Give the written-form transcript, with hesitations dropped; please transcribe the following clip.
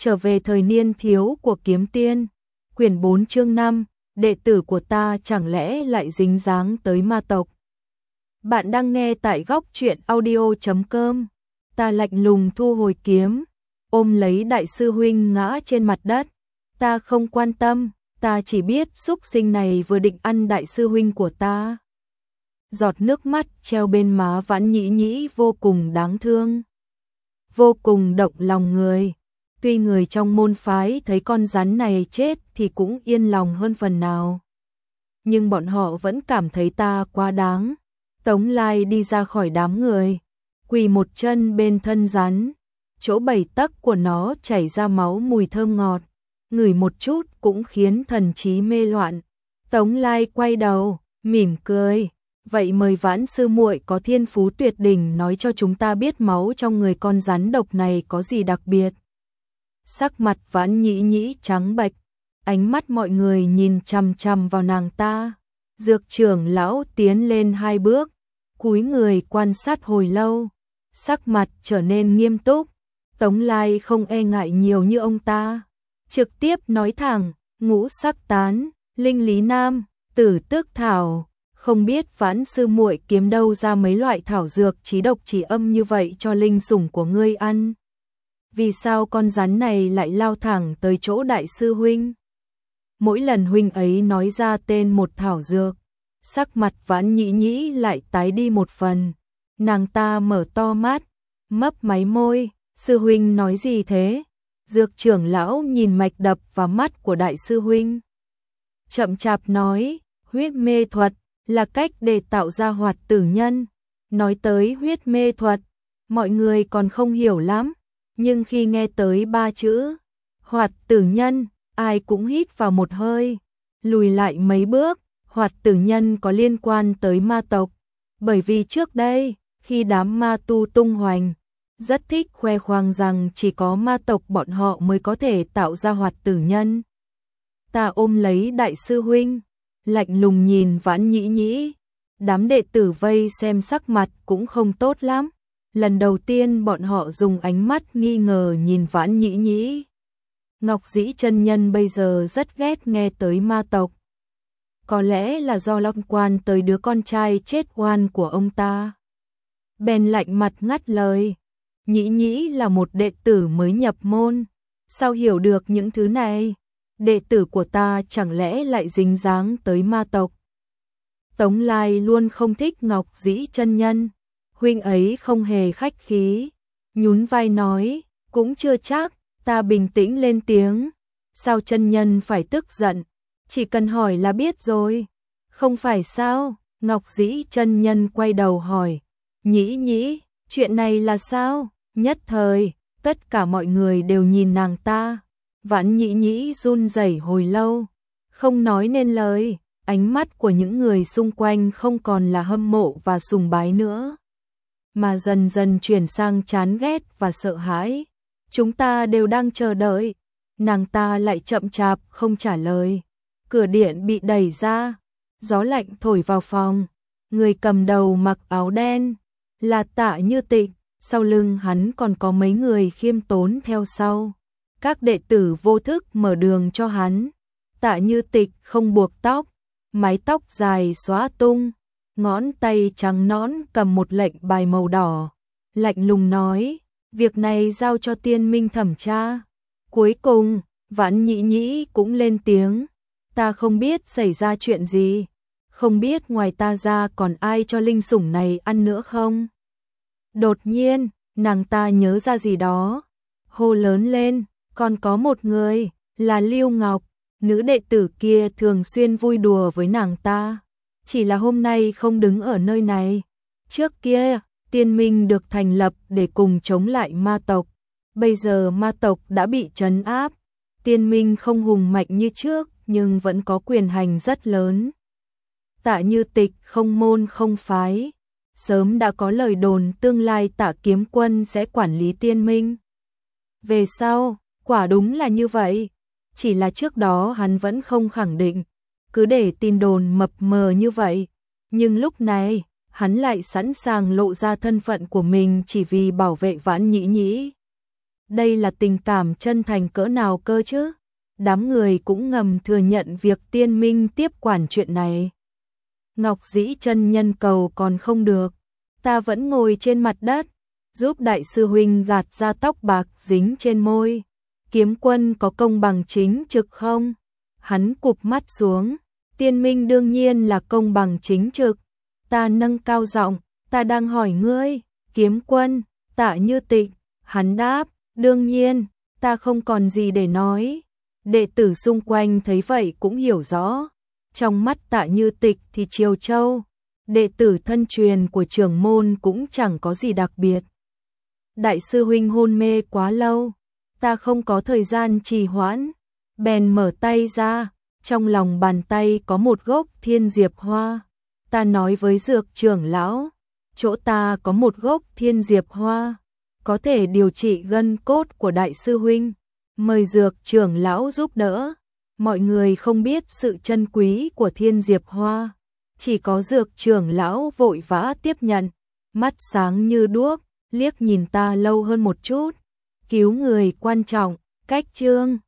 Trở về thời niên thiếu của kiếm tiên, quyển 4 chương 5, đệ tử của ta chẳng lẽ lại dính dáng tới ma tộc. Bạn đang nghe tại góc truyện audio.com. Ta lạnh lùng thu hồi kiếm, ôm lấy đại sư huynh ngã trên mặt đất. Ta không quan tâm, ta chỉ biết súc sinh này vừa định ăn đại sư huynh của ta. Giọt nước mắt treo bên má Vãn Nhĩ Nhĩ vô cùng đáng thương, vô cùng động lòng người. Tuy người trong môn phái thấy con rắn này chết thì cũng yên lòng hơn phần nào, nhưng bọn họ vẫn cảm thấy ta quá đáng. Tống Lai đi ra khỏi đám người, quỳ một chân bên thân rắn, chỗ 7 tấc của nó chảy ra máu mùi thơm ngọt, ngửi một chút cũng khiến thần trí mê loạn. Tống Lai quay đầu, mỉm cười, vậy mời Vãn sư muội có thiên phú tuyệt đỉnh nói cho chúng ta biết máu trong người con rắn độc này có gì đặc biệt. Sắc mặt Vãn Nhĩ Nhĩ trắng bệch, ánh mắt mọi người nhìn chằm chằm vào nàng ta. Dược trưởng lão tiến lên 2 bước, cúi người quan sát hồi lâu, sắc mặt trở nên nghiêm túc. Tống Lai không e ngại nhiều như ông ta, trực tiếp nói thẳng, ngũ sắc tán, linh lý nam, tử tước thảo, không biết Vãn sư muội kiếm đâu ra mấy loại thảo dược chí độc chí âm như vậy cho linh sủng của ngươi ăn. Vì sao con rắn này lại lao thẳng tới chỗ đại sư huynh? Mỗi lần huynh ấy nói ra tên một thảo dược, sắc mặt Vãn Nhĩ Nhĩ lại tái đi một phần. Nàng ta mở to mắt, mấp máy môi, sư huynh nói gì thế? Dược trưởng lão nhìn mạch đập vào mắt của đại sư huynh, chậm chạp nói, huyết mê thuật là cách để tạo ra hoạt tử nhân. Nói tới huyết mê thuật, mọi người còn không hiểu lắm, nhưng khi nghe tới 3 chữ hoạt tử nhân, ai cũng hít vào một hơi, lùi lại mấy bước. Hoạt tử nhân có liên quan tới ma tộc, bởi vì trước đây, khi đám ma tu tung hoành, rất thích khoe khoang rằng chỉ có ma tộc bọn họ mới có thể tạo ra hoạt tử nhân. Ta ôm lấy đại sư huynh, lạnh lùng nhìn Vãn Nhĩ Nhĩ, đám đệ tử vây xem sắc mặt cũng không tốt lắm. Lần đầu tiên bọn họ dùng ánh mắt nghi ngờ nhìn Vãn Nhĩ Nhĩ. Ngọc Dĩ chân nhân bây giờ rất ghét nghe tới ma tộc. Có lẽ là do liên quan tới đứa con trai chết oan của ông ta. Bèn lạnh mặt ngắt lời, Nhĩ Nhĩ là một đệ tử mới nhập môn, sao hiểu được những thứ này? Đệ tử của ta chẳng lẽ lại dính dáng tới ma tộc? Tống Lai luôn không thích Ngọc Dĩ chân nhân, huynh ấy không hề khách khí, nhún vai nói, cũng chưa chắc. Ta bình tĩnh lên tiếng, sao chân nhân phải tức giận? Chỉ cần hỏi là biết rồi. Không phải sao? Ngọc Dĩ chân nhân quay đầu hỏi, Nhĩ Nhĩ, chuyện này là sao? Nhất thời, tất cả mọi người đều nhìn nàng ta. Vãn Nhĩ Nhĩ run rẩy hồi lâu, không nói nên lời. Ánh mắt của những người xung quanh không còn là hâm mộ và sùng bái nữa, mà dần dần chuyển sang chán ghét và sợ hãi. Chúng ta đều đang chờ đợi. Nàng ta lại chậm chạp không trả lời. Cửa điện bị đẩy ra, gió lạnh thổi vào phòng. Người cầm đầu mặc áo đen là Tạ Như Tịch, sau lưng hắn còn có mấy người khiêm tốn theo sau. Các đệ tử vô thức mở đường cho hắn. Tạ Như Tịch không buộc tóc, mái tóc dài xóa tung, ngón tay trắng nõn cầm một lệnh bài màu đỏ, lạnh lùng nói, việc này giao cho tiên minh thẩm tra. Cuối cùng, Vãn Nhĩ Nhĩ cũng lên tiếng, ta không biết xảy ra chuyện gì, không biết ngoài ta ra còn ai cho linh sủng này ăn nữa không? Đột nhiên, nàng ta nhớ ra gì đó, hô lớn lên, còn có một người, là Lưu Ngọc, nữ đệ tử kia thường xuyên vui đùa với nàng ta, chỉ là hôm nay không đứng ở nơi này. Trước kia, tiên minh được thành lập để cùng chống lại ma tộc, bây giờ ma tộc đã bị trấn áp, tiên minh không hùng mạnh như trước nhưng vẫn có quyền hành rất lớn. Tạ Như Tịch không môn không phái, sớm đã có lời đồn tương lai Tạ Kiếm Quân sẽ quản lý tiên minh. Về sau, quả đúng là như vậy, chỉ là trước đó hắn vẫn không khẳng định, cứ để tin đồn mập mờ như vậy, nhưng lúc này hắn lại sẵn sàng lộ ra thân phận của mình chỉ vì bảo vệ Vãn Nhĩ Nhĩ. Đây là tình cảm chân thành cỡ nào cơ chứ? Đám người cũng ngầm thừa nhận việc Tiên Minh tiếp quản chuyện này. Ngọc Dĩ chân nhân cầu còn không được, ta vẫn ngồi trên mặt đất, giúp đại sư huynh gạt ra tóc bạc dính trên môi. Kiếm Quân có công bằng chính trực không? Hắn cụp mắt xuống, Tiên Minh đương nhiên là công bằng chính trực. Ta nâng cao giọng, ta đang hỏi ngươi, Kiếm Quân. Tạ Như Tịch, hắn đáp, đương nhiên, ta không còn gì để nói. Đệ tử xung quanh thấy vậy cũng hiểu rõ. Trong mắt Tạ Như Tịch thì Triều Châu, đệ tử thân truyền của trưởng môn cũng chẳng có gì đặc biệt. Đại sư huynh hôn mê quá lâu, ta không có thời gian trì hoãn, bèn mở tay ra, trong lòng bàn tay có một gốc thiên diệp hoa. Ta nói với dược trưởng lão, chỗ ta có một gốc thiên diệp hoa, có thể điều trị gân cốt của đại sư huynh, mời dược trưởng lão giúp đỡ. Mọi người không biết sự chân quý của thiên diệp hoa, chỉ có dược trưởng lão vội vã tiếp nhận, mắt sáng như đuốc, liếc nhìn ta lâu hơn một chút. Cứu người quan trọng, cách chương